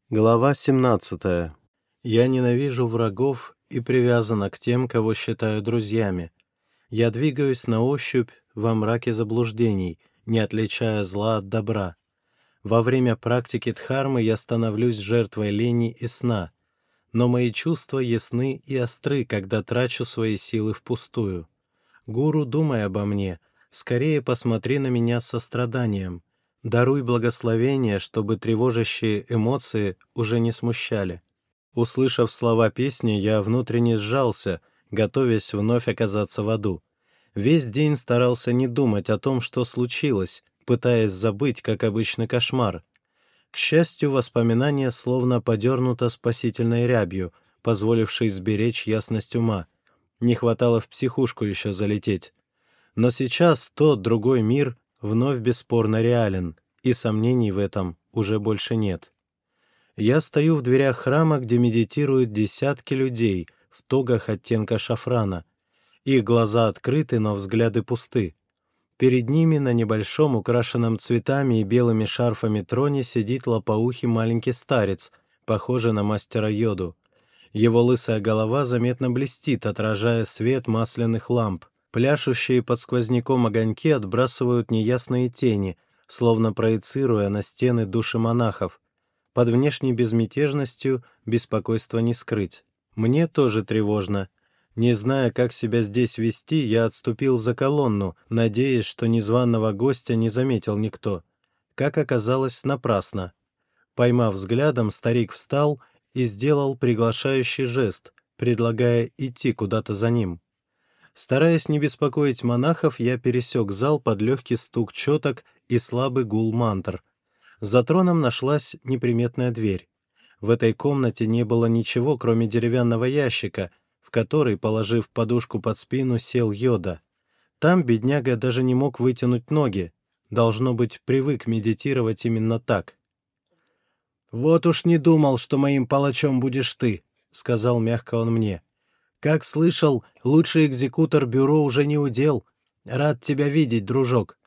Глава 17. Я ненавижу врагов и привязана к тем, кого считаю друзьями. Я двигаюсь на ощупь во мраке заблуждений, не отличая зла от добра. Во время практики дхармы я становлюсь жертвой лени и сна, но мои чувства ясны и остры, когда трачу свои силы впустую. Гуру, думай обо мне, скорее посмотри на меня с состраданием. Даруй благословение, чтобы тревожащие эмоции уже не смущали. Услышав слова песни, я внутренне сжался, готовясь вновь оказаться в аду. Весь день старался не думать о том, что случилось, пытаясь забыть, как обычный кошмар. К счастью, воспоминание словно подернуто спасительной рябью, позволившей сберечь ясность ума. Не хватало в психушку еще залететь. Но сейчас тот другой мир вновь бесспорно реален, и сомнений в этом уже больше нет. Я стою в дверях храма, где медитируют десятки людей в тогах оттенка шафрана. Их глаза открыты, но взгляды пусты. Перед ними на небольшом, украшенном цветами и белыми шарфами троне сидит лопоухий маленький старец, похожий на мастера Йоду. Его лысая голова заметно блестит, отражая свет масляных ламп. Пляшущие под сквозняком огоньки отбрасывают неясные тени, словно проецируя на стены души монахов. Под внешней безмятежностью беспокойство не скрыть. Мне тоже тревожно. Не зная, как себя здесь вести, я отступил за колонну, надеясь, что незваного гостя не заметил никто. Как оказалось, напрасно. Поймав взглядом, старик встал и сделал приглашающий жест, предлагая идти куда-то за ним. Стараясь не беспокоить монахов, я пересек зал под легкий стук четок и слабый гул мантр. За троном нашлась неприметная дверь. В этой комнате не было ничего, кроме деревянного ящика, в который, положив подушку под спину, сел Йода. Там бедняга даже не мог вытянуть ноги. Должно быть, привык медитировать именно так. «Вот уж не думал, что моим палачом будешь ты», — сказал мягко он мне. «Как слышал, лучший экзекутор бюро уже не удел. Рад тебя видеть, дружок».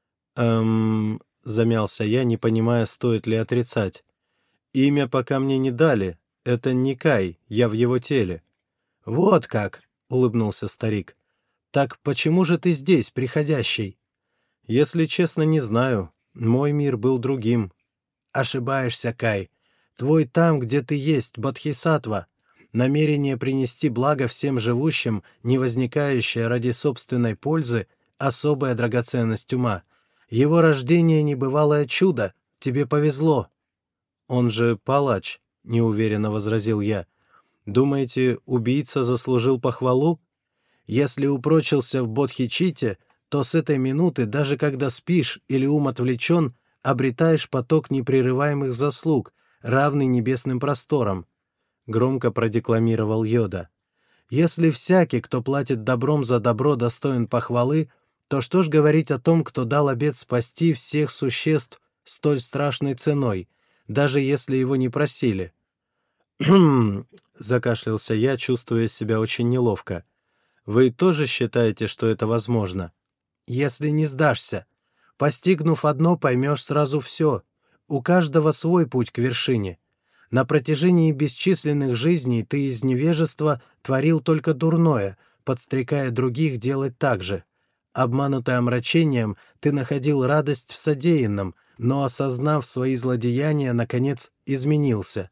Замялся я, не понимая, стоит ли отрицать. «Имя пока мне не дали. Это Никай, я в его теле». «Вот как!» — улыбнулся старик. «Так почему же ты здесь, приходящий?» «Если честно, не знаю. Мой мир был другим». «Ошибаешься, Кай. Твой там, где ты есть, Бодхисаттва. Намерение принести благо всем живущим, не возникающее ради собственной пользы, особая драгоценность ума. Его рождение — небывалое чудо. Тебе повезло». «Он же палач», — неуверенно возразил я. «Думаете, убийца заслужил похвалу?» «Если упрочился в бодхичитте, то с этой минуты, даже когда спишь или ум отвлечен, обретаешь поток непрерываемых заслуг, равный небесным просторам», — громко продекламировал Йода. «Если всякий, кто платит добром за добро, достоин похвалы, то что ж говорить о том, кто дал обет спасти всех существ столь страшной ценой, даже если его не просили?» «Хм...» — закашлялся я, чувствуя себя очень неловко. «Вы тоже считаете, что это возможно?» «Если не сдашься. Постигнув одно, поймешь сразу все. У каждого свой путь к вершине. На протяжении бесчисленных жизней ты из невежества творил только дурное, подстрекая других делать так же. Обманутый омрачением, ты находил радость в содеянном, но, осознав свои злодеяния, наконец изменился».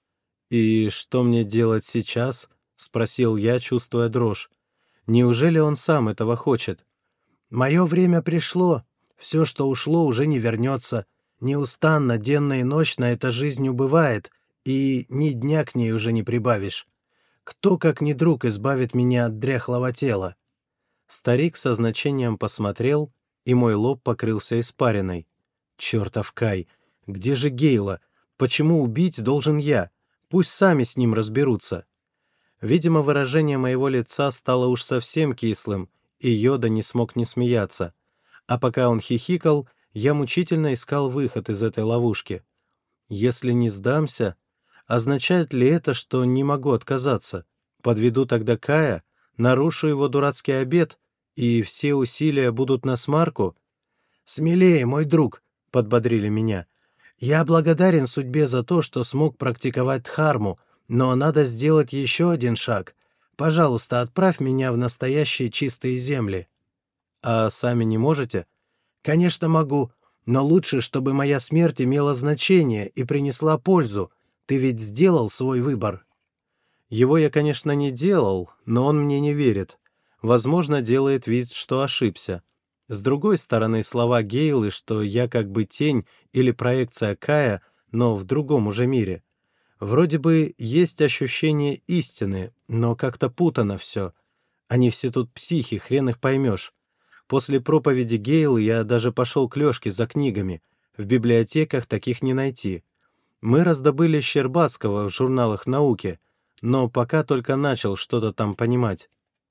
«И что мне делать сейчас?» — спросил я, чувствуя дрожь. «Неужели он сам этого хочет?» «Мое время пришло. Все, что ушло, уже не вернется. Неустанно, денно и ночно эта жизнь убывает, и ни дня к ней уже не прибавишь. Кто, как не друг, избавит меня от дряхлого тела?» Старик со значением посмотрел, и мой лоб покрылся испариной. «Чертов Кай! Где же Гейла? Почему убить должен я? Пусть сами с ним разберутся». Видимо, выражение моего лица стало уж совсем кислым, и Йода не смог не смеяться. А пока он хихикал, я мучительно искал выход из этой ловушки. Если не сдамся, означает ли это, что не могу отказаться? Подведу тогда Кая, нарушу его дурацкий обет, и все усилия будут насмарку? «Смелее, мой друг», — подбодрили меня. «Я благодарен судьбе за то, что смог практиковать дхарму, но надо сделать еще один шаг. Пожалуйста, отправь меня в настоящие чистые земли». «А сами не можете?» «Конечно могу, но лучше, чтобы моя смерть имела значение и принесла пользу. Ты ведь сделал свой выбор». Его я, конечно, не делал, но он мне не верит. Возможно, делает вид, что ошибся. С другой стороны, слова Гейлы, что я как бы тень или проекция Кая, но в другом уже мире. Вроде бы есть ощущение истины, но как-то путано все. Они все тут психи, хрен их поймешь. После проповеди Гейлы я даже пошел к Лешке за книгами. В библиотеках таких не найти. Мы раздобыли Щербацкого в журналах науки, но пока только начал что-то там понимать.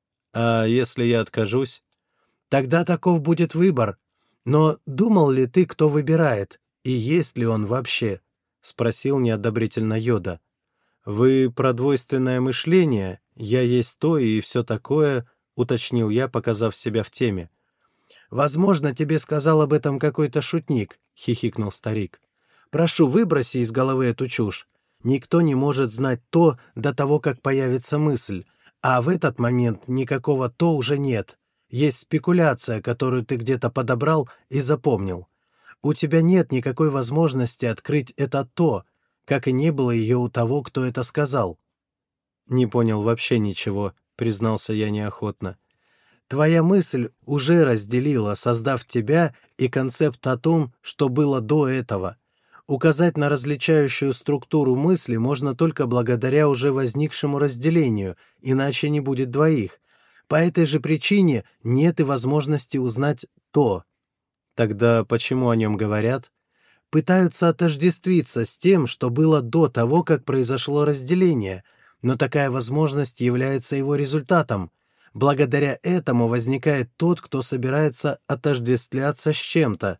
А если я откажусь? Тогда таков будет выбор. Но думал ли ты, кто выбирает, и есть ли он вообще? Спросил неодобрительно Йода. Вы про двойственное мышление, я есть то и все такое, уточнил я, показав себя в теме. «Возможно, тебе сказал об этом какой-то шутник», — хихикнул старик. «Прошу, выброси из головы эту чушь. Никто не может знать то до того, как появится мысль, а в этот момент никакого «то» уже нет. Есть спекуляция, которую ты где-то подобрал и запомнил. У тебя нет никакой возможности открыть это «то», как и не было ее у того, кто это сказал». «Не понял вообще ничего», — признался я неохотно. «Твоя мысль уже разделила, создав тебя и концепт о том, что было до этого. Указать на различающую структуру мысли можно только благодаря уже возникшему разделению, иначе не будет двоих. По этой же причине нет и возможности узнать «то». Тогда почему о нем говорят? Пытаются отождествиться с тем, что было до того, как произошло разделение, но такая возможность является его результатом. Благодаря этому возникает тот, кто собирается отождествляться с чем-то.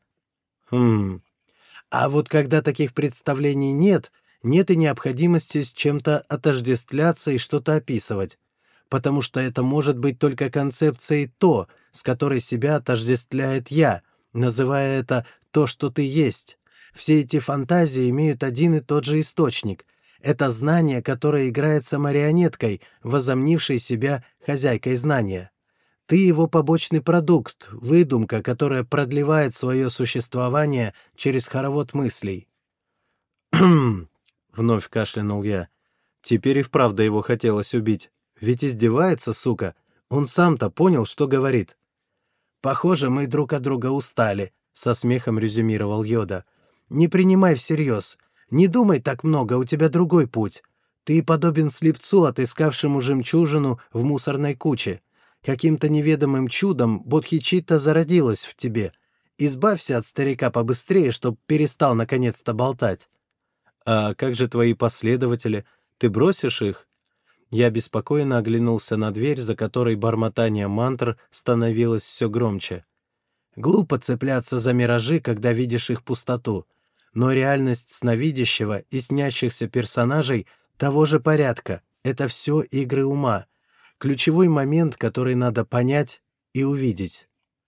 А вот когда таких представлений нет, нет и необходимости с чем-то отождествляться и что-то описывать, потому что это может быть только концепцией «то», с которой себя отождествляет «я», называя это «то, что ты есть». Все эти фантазии имеют один и тот же источник. Это знание, которое играется марионеткой, возомнившей себя хозяйкой знания. Ты его побочный продукт, выдумка, которая продлевает свое существование через хоровод мыслей. «Кхм!» — вновь кашлянул я. Теперь и вправду его хотелось убить. Ведь издевается, сука. Он сам-то понял, что говорит. «Похоже, мы друг от друга устали», — со смехом резюмировал Йода. «Не принимай всерьез. Не думай так много, у тебя другой путь. Ты подобен слепцу, отыскавшему жемчужину в мусорной куче. Каким-то неведомым чудом Бодхичитта зародилась в тебе. Избавься от старика побыстрее, чтоб перестал наконец-то болтать». «А как же твои последователи? Ты бросишь их?» Я беспокойно оглянулся на дверь, за которой бормотание мантр становилось все громче. «Глупо цепляться за миражи, когда видишь их пустоту. Но реальность сновидящего и снящихся персонажей того же порядка — это все игры ума. Ключевой момент, который надо понять и увидеть».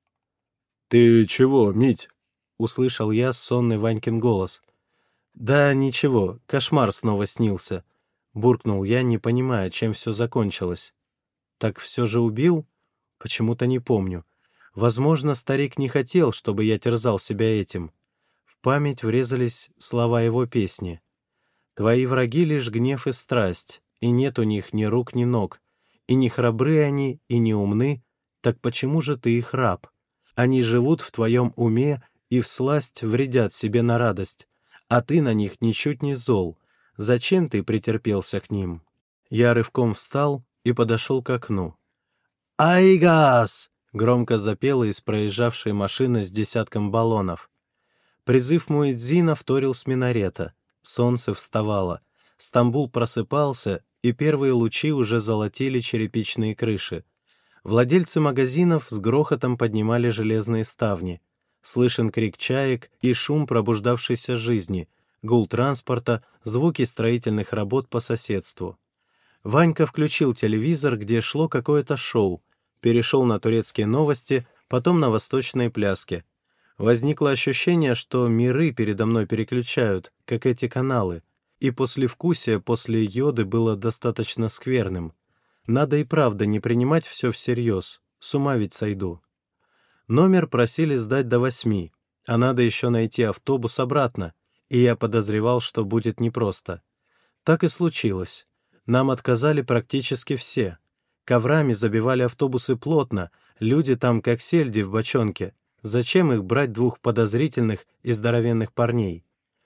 «Ты чего, Мить?» — услышал я сонный Ванькин голос. «Да ничего, кошмар снова снился», — буркнул я, не понимая, чем все закончилось. «Так все же убил? Почему-то не помню. Возможно, старик не хотел, чтобы я терзал себя этим». В память врезались слова его песни. «Твои враги лишь гнев и страсть, и нет у них ни рук, ни ног. И не храбры они, и не умны, так почему же ты их раб? Они живут в твоем уме и всласть вредят себе на радость, а ты на них ничуть не зол. Зачем ты претерпелся к ним?» Я рывком встал и подошел к окну. «Айгас!» — громко запела из проезжавшей машины с десятком баллонов. Призыв муэдзина вторил с минарета. Солнце вставало. Стамбул просыпался, и первые лучи уже золотили черепичные крыши. Владельцы магазинов с грохотом поднимали железные ставни. Слышен крик чаек и шум пробуждавшейся жизни, гул транспорта, звуки строительных работ по соседству. Ванька включил телевизор, где шло какое-то шоу, перешел на турецкие новости, потом на восточные пляски. Возникло ощущение, что миры передо мной переключают, как эти каналы, и послевкусие после йоды было достаточно скверным. Надо и правда не принимать все всерьез, с ума ведь сойду. Номер просили сдать до 8, а надо еще найти автобус обратно, и я подозревал, что будет непросто. Так и случилось. Нам отказали практически все. Коврами забивали автобусы плотно, люди там как сельди в бочонке. Зачем их брать двух подозрительных и здоровенных парней?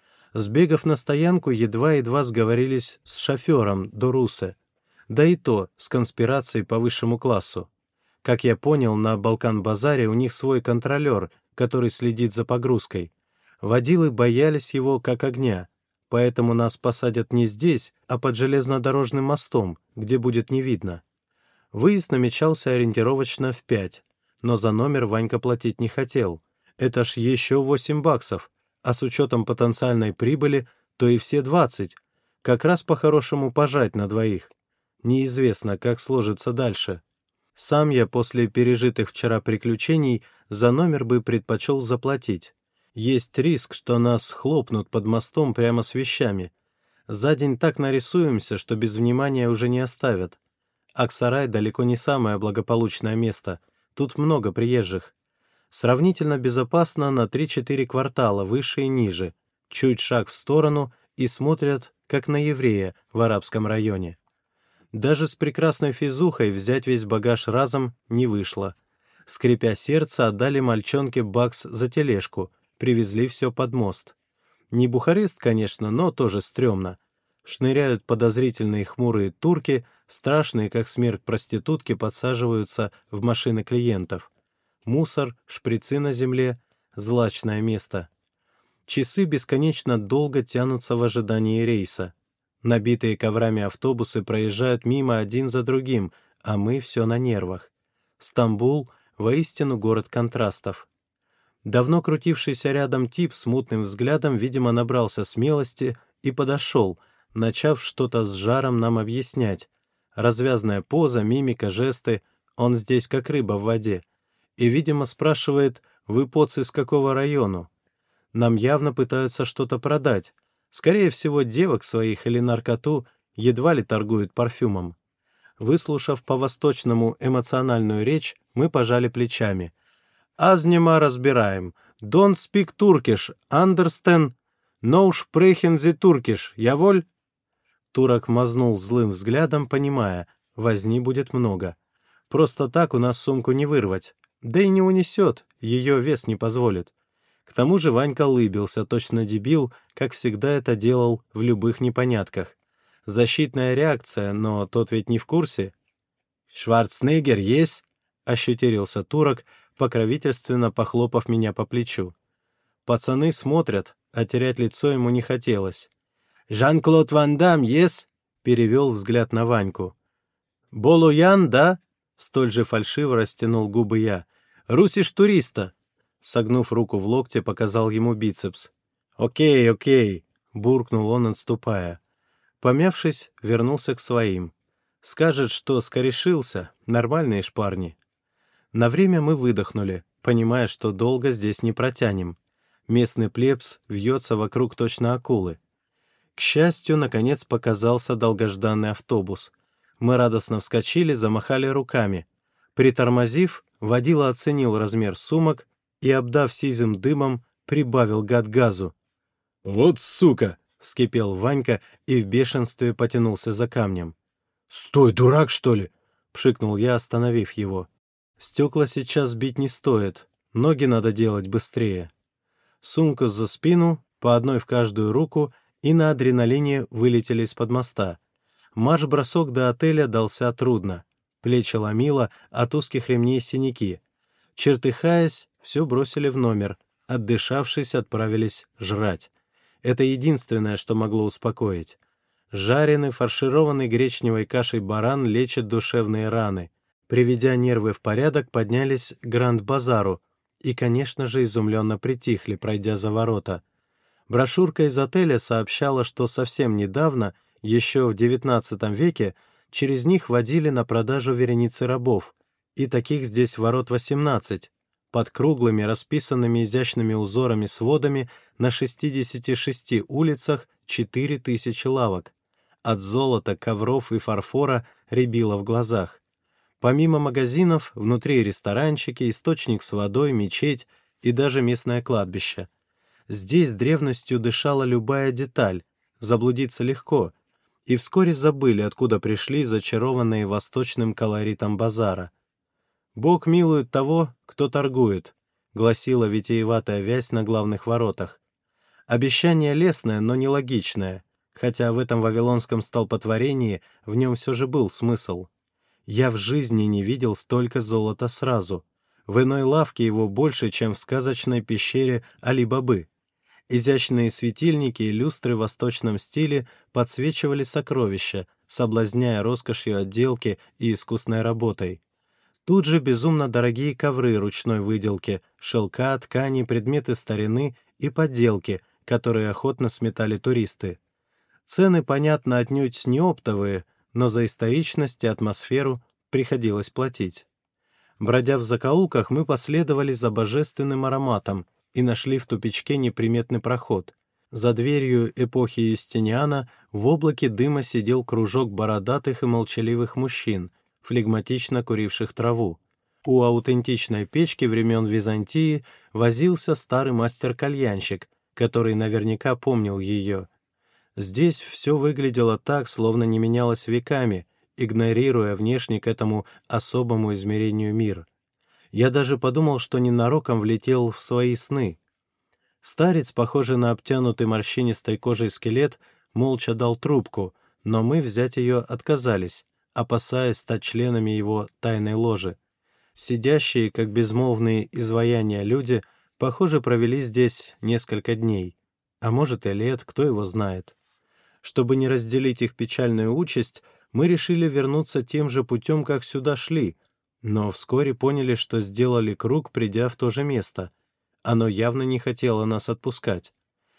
Сбегав на стоянку, едва-едва сговорились с шофером до Русе. Да и то с конспирацией по высшему классу. Как я понял, на Балкан-базаре у них свой контролер, который следит за погрузкой. Водилы боялись его как огня, поэтому нас посадят не здесь, а под железнодорожным мостом, где будет не видно. Выезд намечался ориентировочно в 5, но за номер Ванька платить не хотел. Это ж еще $8, а с учетом потенциальной прибыли, то и все 20. Как раз по-хорошему пожать на двоих. Неизвестно, как сложится дальше. Сам я после пережитых вчера приключений за номер бы предпочел заплатить. Есть риск, что нас хлопнут под мостом прямо с вещами. За день так нарисуемся, что без внимания уже не оставят. Аксарай далеко не самое благополучное место. Тут много приезжих. Сравнительно безопасно на 3-4 квартала выше и ниже. Чуть шаг в сторону и смотрят, как на еврея в арабском районе. Даже с прекрасной физухой взять весь багаж разом не вышло. Скрипя сердце, отдали мальчонке бакс за тележку, привезли все под мост. Не Бухарест, конечно, но тоже стрёмно. Шныряют подозрительные хмурые турки, страшные, как смерть проститутки, подсаживаются в машины клиентов. Мусор, шприцы на земле, злачное место. Часы бесконечно долго тянутся в ожидании рейса. Набитые коврами автобусы проезжают мимо один за другим, а мы все на нервах. Стамбул — воистину город контрастов. Давно крутившийся рядом тип с мутным взглядом, видимо, набрался смелости и подошел, начав что-то с жаром нам объяснять. Развязная поза, мимика, жесты — он здесь как рыба в воде. И, видимо, спрашивает: «Вы, поцы, с какого району?» Нам явно пытаются что-то продать. Скорее всего, девок своих или наркоту, едва ли торгуют парфюмом. Выслушав по-восточному эмоциональную речь, мы пожали плечами. «Азнема разбираем. Don't speak Turkish. Understand? No sprechen Sie Turkish. Jawohl?» Турок мазнул злым взглядом, понимая, возни будет много. Просто так у нас сумку не вырвать. Да и не унесет, ее вес не позволит. К тому же Ванька лыбился, точно дебил, как всегда это делал в любых непонятках. Защитная реакция, но тот ведь не в курсе. «Шварценеггер есть?» — ощетинился турок, покровительственно похлопав меня по плечу. Пацаны смотрят, а терять лицо ему не хотелось. «Жан-Клод Ван Дам есть?» — перевел взгляд на Ваньку. «Болуян, да?» — столь же фальшиво растянул губы я. «Русиш туриста?» Согнув руку в локте, показал ему бицепс. «Окей, окей», — буркнул он, отступая. Помявшись, вернулся к своим. Скажет, что скорешился, нормальные ж парни. На время мы выдохнули, понимая, что долго здесь не протянем. Местный плебс вьется вокруг точно акулы. К счастью, наконец показался долгожданный автобус. Мы радостно вскочили, замахали руками. Притормозив, водила оценил размер сумок и, обдав сизым дымом, прибавил гад газу. «Вот сука!» — вскипел Ванька и в бешенстве потянулся за камнем. «Стой, дурак, что ли?» — пшикнул я, остановив его. «Стекла сейчас бить не стоит, ноги надо делать быстрее». Сумку за спину, по одной в каждую руку, и на адреналине вылетели из-под моста. Марш-бросок до отеля дался трудно. Плечи ломило, от узких ремней синяки. Чертыхаясь, все бросили в номер. Отдышавшись, отправились жрать. Это единственное, что могло успокоить. Жареный, фаршированный гречневой кашей баран лечит душевные раны. Приведя нервы в порядок, поднялись к Гранд-базару и, конечно же, изумленно притихли, пройдя за ворота. Брошюрка из отеля сообщала, что совсем недавно, еще в XIX веке, через них водили на продажу вереницы рабов, и таких здесь ворот 18. Под круглыми, расписанными изящными узорами сводами на 66 улицах 4000 лавок. От золота, ковров и фарфора рябило в глазах. Помимо магазинов, внутри ресторанчики, источник с водой, мечеть и даже местное кладбище. Здесь древностью дышала любая деталь, заблудиться легко, и вскоре забыли, откуда пришли зачарованные восточным колоритом базара. «Бог милует того, кто торгует», — гласила витиеватая вязь на главных воротах. Обещание лестное, но нелогичное, хотя в этом вавилонском столпотворении в нем все же был смысл. Я в жизни не видел столько золота сразу. В иной лавке его больше, чем в сказочной пещере Али-Бабы. Изящные светильники и люстры в восточном стиле подсвечивали сокровища, соблазняя роскошью отделки и искусной работой. Тут же безумно дорогие ковры ручной выделки, шелка, ткани, предметы старины и подделки, которые охотно сметали туристы. Цены, понятно, отнюдь не оптовые, но за историчность и атмосферу приходилось платить. Бродя в закоулках, мы последовали за божественным ароматом и нашли в тупичке неприметный проход. За дверью эпохи Юстиниана в облаке дыма сидел кружок бородатых и молчаливых мужчин, флегматично куривших траву. У аутентичной печки времен Византии возился старый мастер-кальянщик, который наверняка помнил ее. Здесь все выглядело так, словно не менялось веками, игнорируя внешне к этому особому измерению мир. Я даже подумал, что ненароком влетел в свои сны. Старец, похожий на обтянутый морщинистой кожей скелет, молча дал трубку, но мы взять ее отказались, опасаясь стать членами его тайной ложи. Сидящие, как безмолвные изваяния люди, похоже, провели здесь несколько дней, а может и лет, кто его знает. Чтобы не разделить их печальную участь, мы решили вернуться тем же путем, как сюда шли, но вскоре поняли, что сделали круг, придя в то же место. Оно явно не хотело нас отпускать.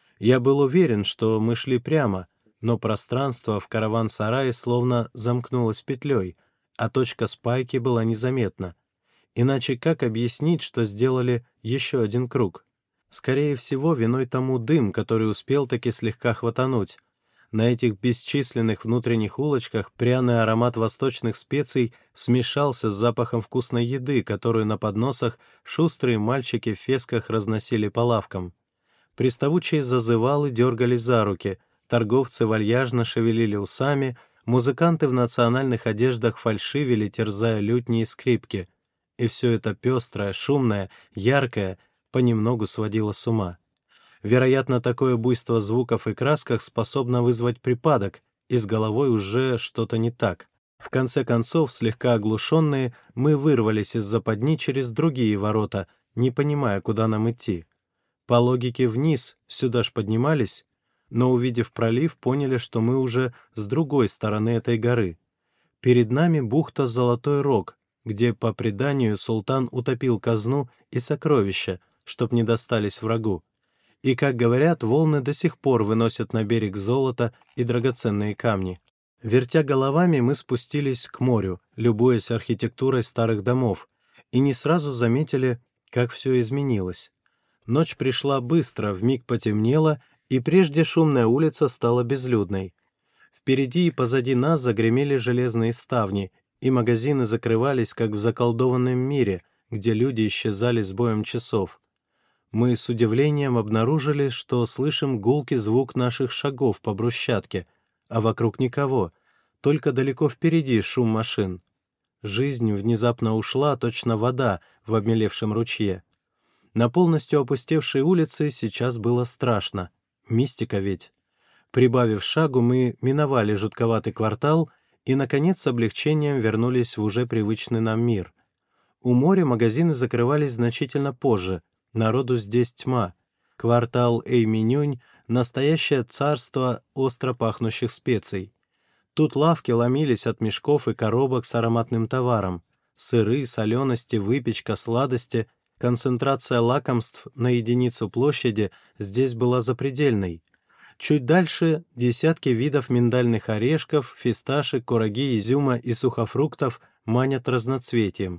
Я был уверен, что мы шли прямо, но пространство в караван-сарае словно замкнулось петлей, а точка спайки была незаметна. Иначе как объяснить, что сделали еще один круг? Скорее всего, виной тому дым, который успел таки слегка хватануть. На этих бесчисленных внутренних улочках пряный аромат восточных специй смешался с запахом вкусной еды, которую на подносах шустрые мальчики в фесках разносили по лавкам. Приставучие зазывалы дергали за руки, торговцы вальяжно шевелили усами, музыканты в национальных одеждах фальшивили, терзая лютни и скрипки. И все это пестрое, шумное, яркое понемногу сводило с ума. Вероятно, такое буйство звуков и красках способно вызвать припадок, и с головой уже что-то не так. В конце концов, слегка оглушенные, мы вырвались из западни через другие ворота, не понимая, куда нам идти. По логике вниз, сюда ж поднимались, но, увидев пролив, поняли, что мы уже с другой стороны этой горы. Перед нами бухта Золотой Рог, где, по преданию, султан утопил казну и сокровища, чтоб не достались врагу. И, как говорят, волны до сих пор выносят на берег золото и драгоценные камни. Вертя головами, мы спустились к морю, любуясь архитектурой старых домов, и не сразу заметили, как все изменилось. Ночь пришла быстро, вмиг потемнело, и прежде шумная улица стала безлюдной. Впереди и позади нас загремели железные ставни, и магазины закрывались, как в заколдованном мире, где люди исчезали с боем часов. Мы с удивлением обнаружили, что слышим гулкий звук наших шагов по брусчатке, а вокруг никого, только далеко впереди шум машин. Жизнь внезапно ушла, точно вода в обмелевшем ручье. На полностью опустевшей улице сейчас было страшно. Мистика ведь. Прибавив шагу, мы миновали жутковатый квартал и, наконец, с облегчением вернулись в уже привычный нам мир. У моря магазины закрывались значительно позже, народу здесь тьма. Квартал Эйминюнь — настоящее царство остро пахнущих специй. Тут лавки ломились от мешков и коробок с ароматным товаром. Сыры, солености, выпечка, сладости, концентрация лакомств на единицу площади здесь была запредельной. Чуть дальше десятки видов миндальных орешков, фисташек, кураги, изюма и сухофруктов манят разноцветием.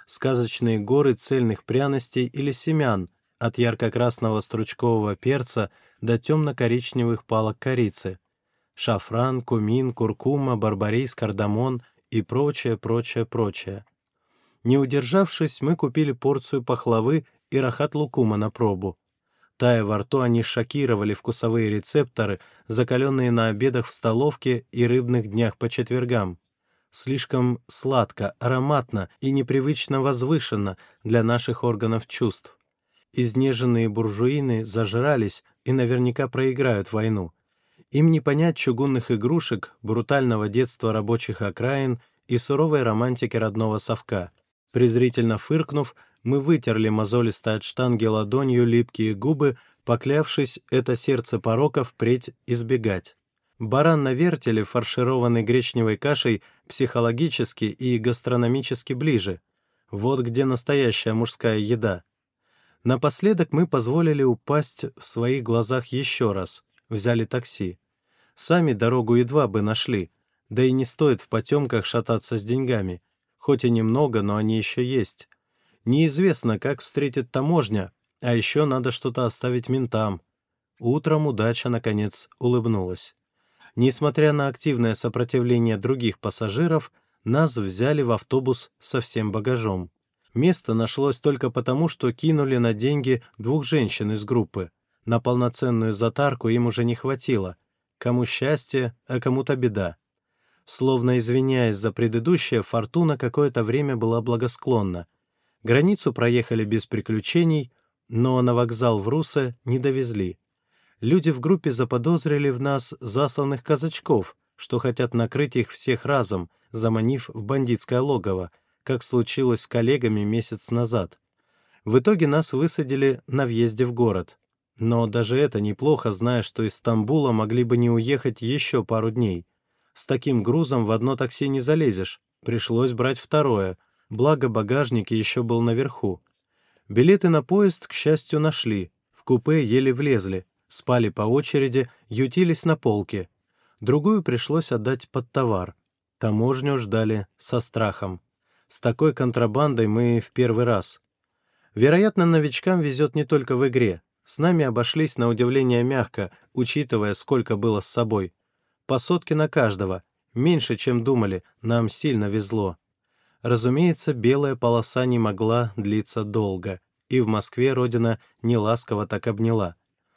сказочные горы цельных пряностей или семян, от ярко-красного стручкового перца до темно-коричневых палок корицы, шафран, кумин, куркума, барбарис, кардамон и прочее, прочее, прочее. Не удержавшись, мы купили порцию пахлавы и рахат-лукума на пробу. Тая во рту, они шокировали вкусовые рецепторы, закаленные на обедах в столовке и рыбных днях по четвергам. Слишком сладко, ароматно и непривычно возвышенно для наших органов чувств. Изнеженные буржуины зажрались и наверняка проиграют войну. Им не понять чугунных игрушек, брутального детства рабочих окраин и суровой романтики родного совка. Презрительно фыркнув, мы вытерли мозолисто от штанги ладонью липкие губы, поклявшись это сердце порока впредь избегать. Баран на вертеле, фаршированный гречневой кашей, психологически и гастрономически ближе. Вот где настоящая мужская еда. Напоследок мы позволили упасть в своих глазах еще раз, взяли такси. Сами дорогу едва бы нашли, да и не стоит в потемках шататься с деньгами. Хоть и немного, но они еще есть. Неизвестно, как встретит таможня, а еще надо что-то оставить ментам. Утром удача, наконец, улыбнулась. Несмотря на активное сопротивление других пассажиров, нас взяли в автобус со всем багажом. Место нашлось только потому, что кинули на деньги 2 женщин из группы. На полноценную затарку им уже не хватило. Кому счастье, а кому-то беда. Словно извиняясь за предыдущее, фортуна какое-то время была благосклонна. Границу проехали без приключений, но на вокзал в Русе не довезли. Люди в группе заподозрили в нас засланных казачков, что хотят накрыть их всех разом, заманив в бандитское логово, как случилось с коллегами месяц назад. В итоге нас высадили на въезде в город. Но даже это неплохо, зная, что из Стамбула могли бы не уехать еще пару дней. С таким грузом в одно такси не залезешь, пришлось брать второе, благо багажник еще был наверху. Билеты на поезд, к счастью, нашли, в купе еле влезли, спали по очереди, ютились на полке. Другую пришлось отдать под товар. Таможню ждали со страхом. С такой контрабандой мы в первый раз. Вероятно, новичкам везет не только в игре. С нами обошлись на удивление мягко, учитывая, сколько было с собой. По сотке на каждого. Меньше, чем думали, нам сильно везло. Разумеется, белая полоса не могла длиться долго, и в Москве родина неласково так обняла.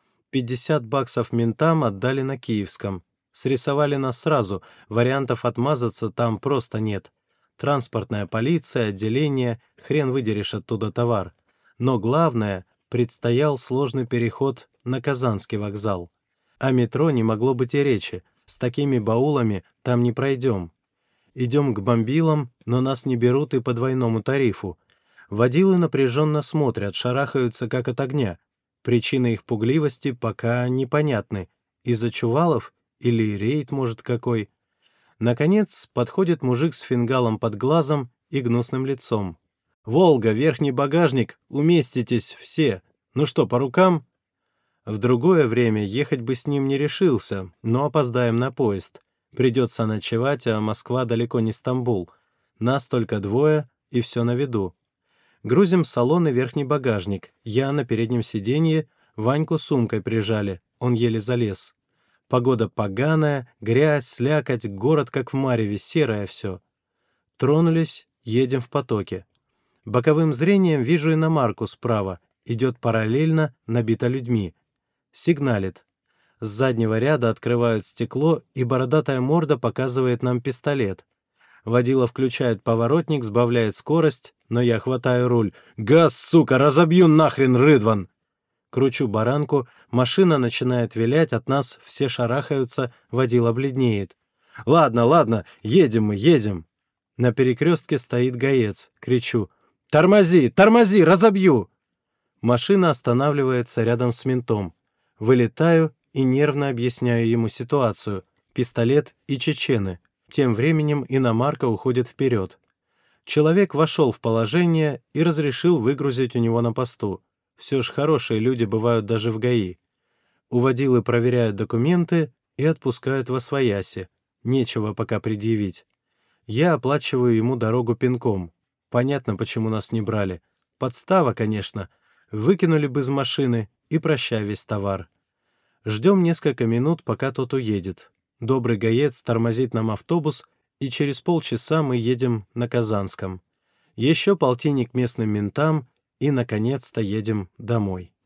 50 баксов ментам отдали на Киевском. Срисовали нас сразу, вариантов отмазаться там просто нет. Транспортная полиция, отделение, хрен выдерешь оттуда товар. Но главное, предстоял сложный переход на Казанский вокзал. О метро не могло быть и речи, с такими баулами там не пройдем. Идем к бомбилам, но нас не берут и по двойному тарифу. Водилы напряженно смотрят, шарахаются как от огня. Причины их пугливости пока непонятны. Из-за чувалов или рейд, может, какой. Наконец, подходит мужик с фингалом под глазом и гнусным лицом. «Волга, верхний багажник, уместитесь все. Ну что, по рукам?» В другое время ехать бы с ним не решился, но опоздаем на поезд. Придется ночевать, а Москва далеко не Стамбул. Нас только 2, и все на виду. Грузим в салон и верхний багажник. Я на переднем сиденье, Ваньку сумкой прижали, он еле залез. Погода поганая, грязь, слякоть, город как в мареве, серое все. Тронулись, едем в потоке. Боковым зрением вижу иномарку справа, идет параллельно, набита людьми. Сигналит. С заднего ряда открывают стекло, и бородатая морда показывает нам пистолет. Водила включает поворотник, сбавляет скорость, но я хватаю руль. «Газ, сука, разобью нахрен, Рыдван!» Кручу баранку, машина начинает вилять, от нас все шарахаются, водила бледнеет. «Ладно, ладно, едем мы, едем!» На перекрестке стоит гаец. Кричу: «Тормози, тормози, разобью!» Машина останавливается рядом с ментом. Вылетаю и нервно объясняю ему ситуацию. Пистолет и чечены. Тем временем иномарка уходит вперед. Человек вошел в положение и разрешил выгрузить у него на посту. Все ж хорошие люди бывают даже в ГАИ. У водилы проверяют документы и отпускают восвояси. Нечего пока предъявить. Я оплачиваю ему дорогу пинком. Понятно, почему нас не брали. Подстава, конечно. Выкинули бы из машины и прощай весь товар. Ждем несколько минут, пока тот уедет. Добрый гаец тормозит нам автобус, и через полчаса мы едем на Казанском. Еще полтинник местным ментам, и, наконец-то, едем домой.